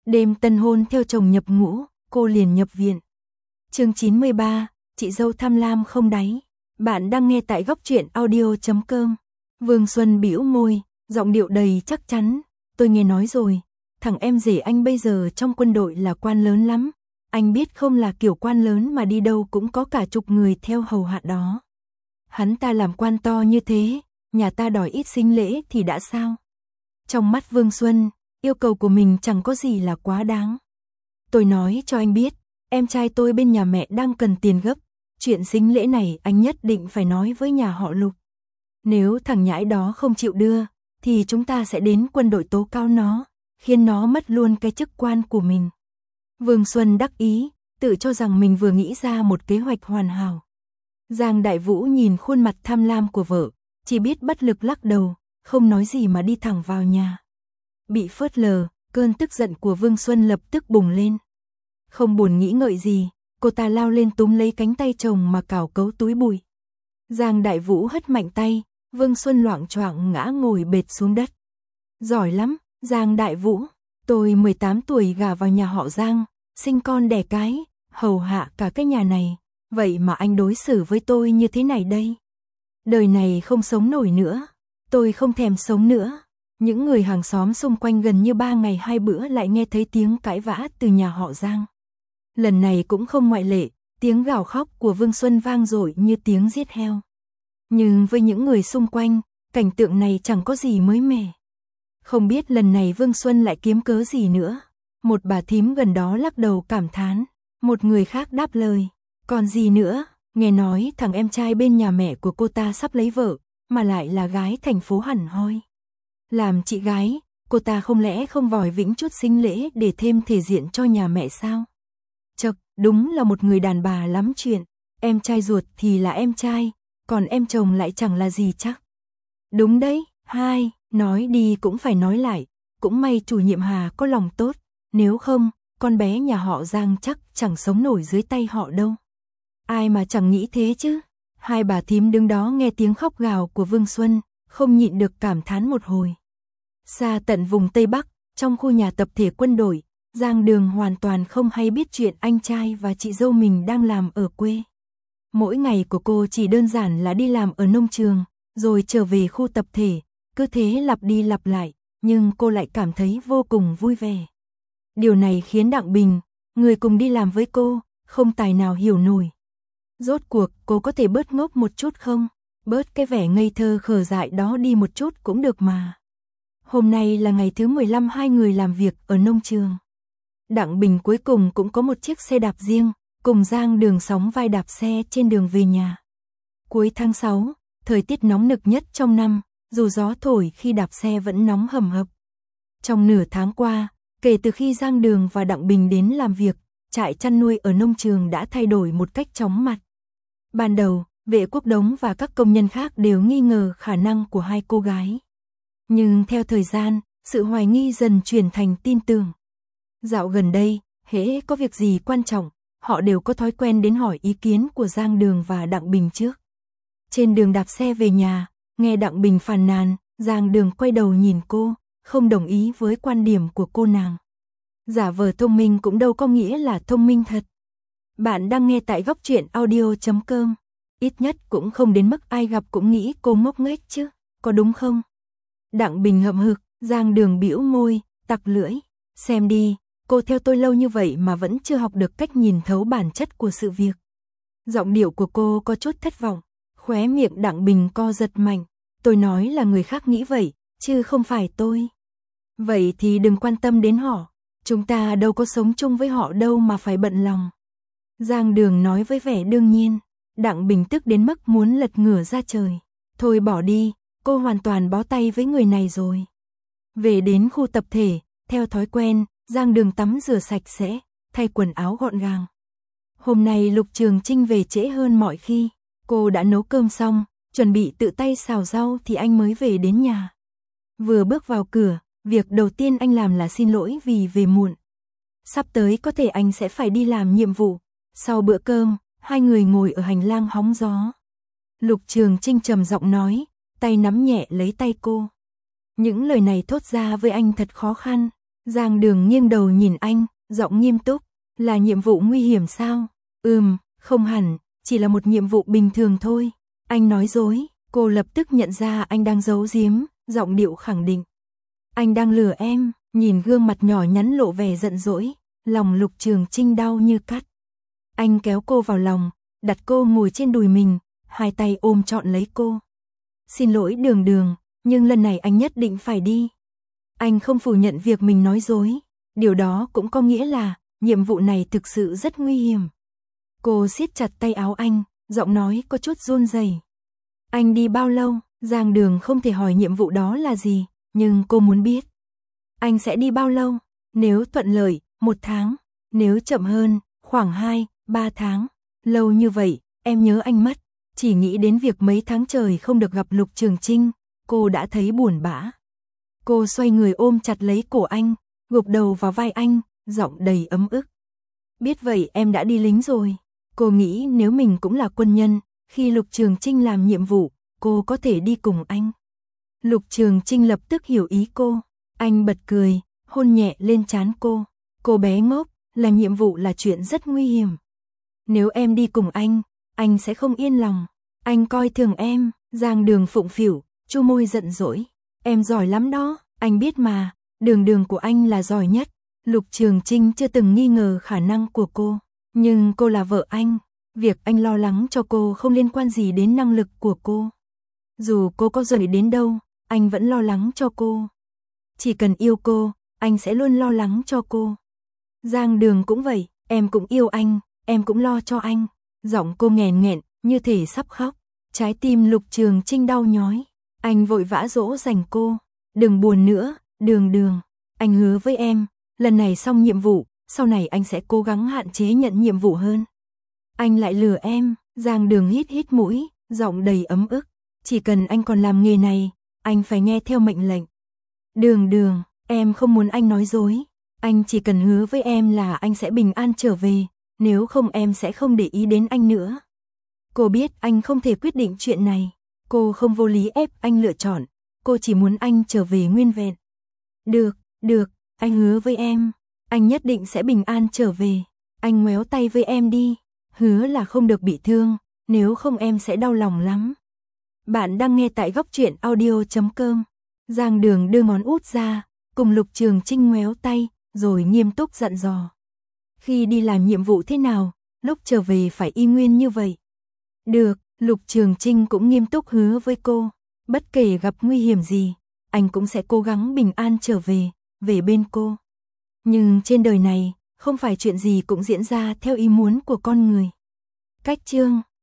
Đêm tân hôn theo chồng nhập ngũ, cô liền nhập viện. Chương 93, chị dâu tham lam không đáy. Bạn đang nghe tại góc truyện audio.com. Vương Xuân bĩu môi, giọng điệu đầy chắc chắn. Tôi nghe nói rồi, thằng em rể anh bây giờ trong quân đội là quan lớn lắm. Anh biết không, là kiểu quan lớn mà đi đâu cũng có cả chục người theo hầu hạ đó. Hắn ta làm quan to như thế, nhà ta đòi ít sính lễ thì đã sao? Trong mắt Vương Xuân, yêu cầu của mình chẳng có gì là quá đáng. Tôi nói cho anh biết, em trai tôi bên nhà mẹ đang cần tiền gấp. Chuyện sính lễ này anh nhất định phải nói với nhà họ Lục. Nếu thằng nhãi đó không chịu đưa, thì chúng ta sẽ đến quân đội tố cáo nó, khiến nó mất luôn cái chức quan của mình. Vương Xuân đắc ý, tự cho rằng mình vừa nghĩ ra một kế hoạch hoàn hảo. Giang Đại Vũ nhìn khuôn mặt tham lam của vợ, chỉ biết bất lực lắc đầu, không nói gì mà đi thẳng vào nhà. Bị phớt lờ, cơn tức giận của Vương Xuân lập tức bùng lên. Không buồn nghĩ ngợi gì, cô ta lao lên túm lấy cánh tay chồng mà cào cấu túi bụi. Giang Đại Vũ hất mạnh tay, Vương Xuân loạng choạng ngã ngồi bệt xuống đất. Giỏi lắm, Giang Đại Vũ, tôi 18 tuổi gả vào nhà họ Giang, sinh con đẻ cái, hầu hạ cả cái nhà này, vậy mà anh đối xử với tôi như thế này đây. Đời này không sống nổi nữa, tôi không thèm sống nữa. Những người hàng xóm xung quanh gần như 3 ngày 2 bữa lại nghe thấy tiếng cãi vã từ nhà họ Giang. Lần này cũng không ngoại lệ, tiếng gào khóc của Vương Xuân vang dội như tiếng giết heo. Nhưng với những người xung quanh, cảnh tượng này chẳng có gì mới mẻ. Không biết lần này Vương Xuân lại kiếm cớ gì nữa. Một bà thím gần đó lắc đầu cảm thán, một người khác đáp lời, còn gì nữa, nghe nói thằng em trai bên nhà mẹ của cô ta sắp lấy vợ, mà lại là gái thành phố hẳn hoi. Làm chị gái, cô ta không lẽ không vòi vĩnh chút sính lễ để thêm thể diện cho nhà mẹ sao? Chậc, đúng là một người đàn bà lắm chuyện, em trai ruột thì là em trai, còn em chồng lại chẳng là gì chắc. Đúng đấy, hai, nói đi cũng phải nói lại, cũng may chủ nhiệm Hà có lòng tốt, nếu không, con bé nhà họ Giang chắc chẳng sống nổi dưới tay họ đâu. Ai mà chẳng nghĩ thế chứ. Hai bà thím đứng đó nghe tiếng khóc gào của Vương Xuân, không nhịn được cảm thán một hồi. Xa tận vùng Tây Bắc, trong khu nhà tập thể quân đội, Giang Đường hoàn toàn không hay biết chuyện anh trai và chị dâu mình đang làm ở quê. Mỗi ngày của cô chỉ đơn giản là đi làm ở nông trường, rồi trở về khu tập thể, cứ thế lặp đi lặp lại, nhưng cô lại cảm thấy vô cùng vui vẻ. Điều này khiến Đặng Bình, người cùng đi làm với cô, không tài nào hiểu nổi. Rốt cuộc cô có thể bớt ngốc một chút không? Bớt cái vẻ ngây thơ khờ dại đó đi một chút cũng được mà. Hôm nay là ngày thứ 15 hai người làm việc ở nông trường. Đặng Bình cuối cùng cũng có một chiếc xe đạp riêng, cùng Giang Đường sóng vai đạp xe trên đường về nhà. Cuối tháng 6, thời tiết nóng nực nhất trong năm, dù gió thổi khi đạp xe vẫn nóng hầm hập. Trong nửa tháng qua, kể từ khi Giang Đường và Đặng Bình đến làm việc, trại chăn nuôi ở nông trường đã thay đổi một cách chóng mặt. Ban đầu, Vệ Quốc Đống và các công nhân khác đều nghi ngờ khả năng của hai cô gái. Nhưng theo thời gian, sự hoài nghi dần chuyển thành tin tưởng. Dạo gần đây, hễ có việc gì quan trọng, họ đều có thói quen đến hỏi ý kiến của Giang Đường và Đặng Bình trước. Trên đường đạp xe về nhà, nghe Đặng Bình phàn nàn, Giang Đường quay đầu nhìn cô, không đồng ý với quan điểm của cô nàng. Giả vờ thông minh cũng đâu có nghĩa là thông minh thật. Bạn đang nghe tại góc truyện audio.com. Ít nhất cũng không đến mức ai gặp cũng nghĩ cô ngốc nghếch chứ, có đúng không? Đặng Bình hậm hực, Giang Đường bĩu môi, tặc lưỡi. Xem đi, cô theo tôi lâu như vậy mà vẫn chưa học được cách nhìn thấu bản chất của sự việc. Giọng điệu của cô có chút thất vọng, khóe miệng Đặng Bình co giật mạnh. Tôi nói là người khác nghĩ vậy, chứ không phải tôi. Vậy thì đừng quan tâm đến họ, chúng ta đâu có sống chung với họ đâu mà phải bận lòng. Giang Đường nói với vẻ đương nhiên. Đặng Bình tức đến mức muốn lật ngửa ra trời. Thôi bỏ đi, cô hoàn toàn bó tay với người này rồi. Về đến khu tập thể, theo thói quen, Giang Đường tắm rửa sạch sẽ, thay quần áo gọn gàng. Hôm nay Lục Trường Trinh về trễ hơn mọi khi. Cô đã nấu cơm xong, chuẩn bị tự tay xào rau thì anh mới về đến nhà. Vừa bước vào cửa, việc đầu tiên anh làm là xin lỗi vì về muộn. Sắp tới có thể anh sẽ phải đi làm nhiệm vụ. Sau bữa cơm, hai người ngồi ở hành lang hóng gió. Lục Trường Trinh trầm giọng nói, tay nắm nhẹ lấy tay cô. Những lời này thốt ra với anh thật khó khăn. Giang Đường nghiêng đầu nhìn anh, giọng nghiêm túc, là nhiệm vụ nguy hiểm sao? Không hẳn, chỉ là một nhiệm vụ bình thường thôi. Anh nói dối, cô lập tức nhận ra anh đang giấu giếm, giọng điệu khẳng định. Anh đang lừa em, nhìn gương mặt nhỏ nhắn lộ vẻ giận dỗi, lòng Lục Trường Chinh đau như cắt. Anh kéo cô vào lòng, đặt cô ngồi trên đùi mình, hai tay ôm trọn lấy cô. Xin lỗi Đường Đường, nhưng lần này anh nhất định phải đi. Anh không phủ nhận việc mình nói dối, điều đó cũng có nghĩa là nhiệm vụ này thực sự rất nguy hiểm. Cô siết chặt tay áo anh, giọng nói có chút run rẩy. Anh đi bao lâu? Giang Đường không thể hỏi nhiệm vụ đó là gì, nhưng cô muốn biết. Anh sẽ đi bao lâu? Nếu thuận lợi, 1 tháng, nếu chậm hơn, khoảng 2-3 tháng. Lâu như vậy, em nhớ anh mất. Chỉ nghĩ đến việc mấy tháng trời không được gặp Lục Trường Chinh, cô đã thấy buồn bã. Cô xoay người ôm chặt lấy cổ anh, gục đầu vào vai anh, giọng đầy ấm ức. Biết vậy em đã đi lính rồi. Cô nghĩ nếu mình cũng là quân nhân, khi Lục Trường Chinh làm nhiệm vụ, cô có thể đi cùng anh. Lục Trường Chinh lập tức hiểu ý cô. Anh bật cười, hôn nhẹ lên trán cô. Cô bé ngốc, làm nhiệm vụ là chuyện rất nguy hiểm. Nếu em đi cùng anh sẽ không yên lòng. Anh coi thường em. Giang Đường phụng phịu, chu môi giận dỗi. Em giỏi lắm đó, anh biết mà, Đường của anh là giỏi nhất. Lục Trường Chinh chưa từng nghi ngờ khả năng của cô, nhưng cô là vợ anh, việc anh lo lắng cho cô không liên quan gì đến năng lực của cô. Dù cô có giỏi đến đâu, anh vẫn lo lắng cho cô. Chỉ cần yêu cô, anh sẽ luôn lo lắng cho cô. Giang Đường cũng vậy, em cũng yêu anh, em cũng lo cho anh. Giọng cô nghẹn nghẹn, như thể sắp khóc. Trái tim Lục Trường Chinh đau nhói. Anh vội vã dỗ dành cô. Đừng buồn nữa, Đường. Anh hứa với em, lần này xong nhiệm vụ, sau này anh sẽ cố gắng hạn chế nhận nhiệm vụ hơn. Anh lại lừa em. Giang Đường hít mũi, giọng đầy ấm ức. Chỉ cần anh còn làm nghề này, anh phải nghe theo mệnh lệnh. Đường, em không muốn anh nói dối. Anh chỉ cần hứa với em là anh sẽ bình an trở về, nếu không em sẽ không để ý đến anh nữa. Cô biết anh không thể quyết định chuyện này. Cô không vô lý ép anh lựa chọn. Cô chỉ muốn anh trở về nguyên vẹn. Được, anh hứa với em. Anh nhất định sẽ bình an trở về. Anh ngoéo tay với em đi. Hứa là không được bị thương, nếu không em sẽ đau lòng lắm. Bạn đang nghe tại Góc Truyện Audio.com. Giang Đường đưa ngón út ra, cùng Lục Trường Chinh ngoéo tay, rồi nghiêm túc dặn dò. Khi đi làm nhiệm vụ thế nào, lúc trở về phải y nguyên như vậy. Được, Lục Trường Chinh cũng nghiêm túc hứa với cô. Bất kể gặp nguy hiểm gì, anh cũng sẽ cố gắng bình an trở về bên cô. Nhưng trên đời này, không phải chuyện gì cũng diễn ra theo ý muốn của con người. Cách chương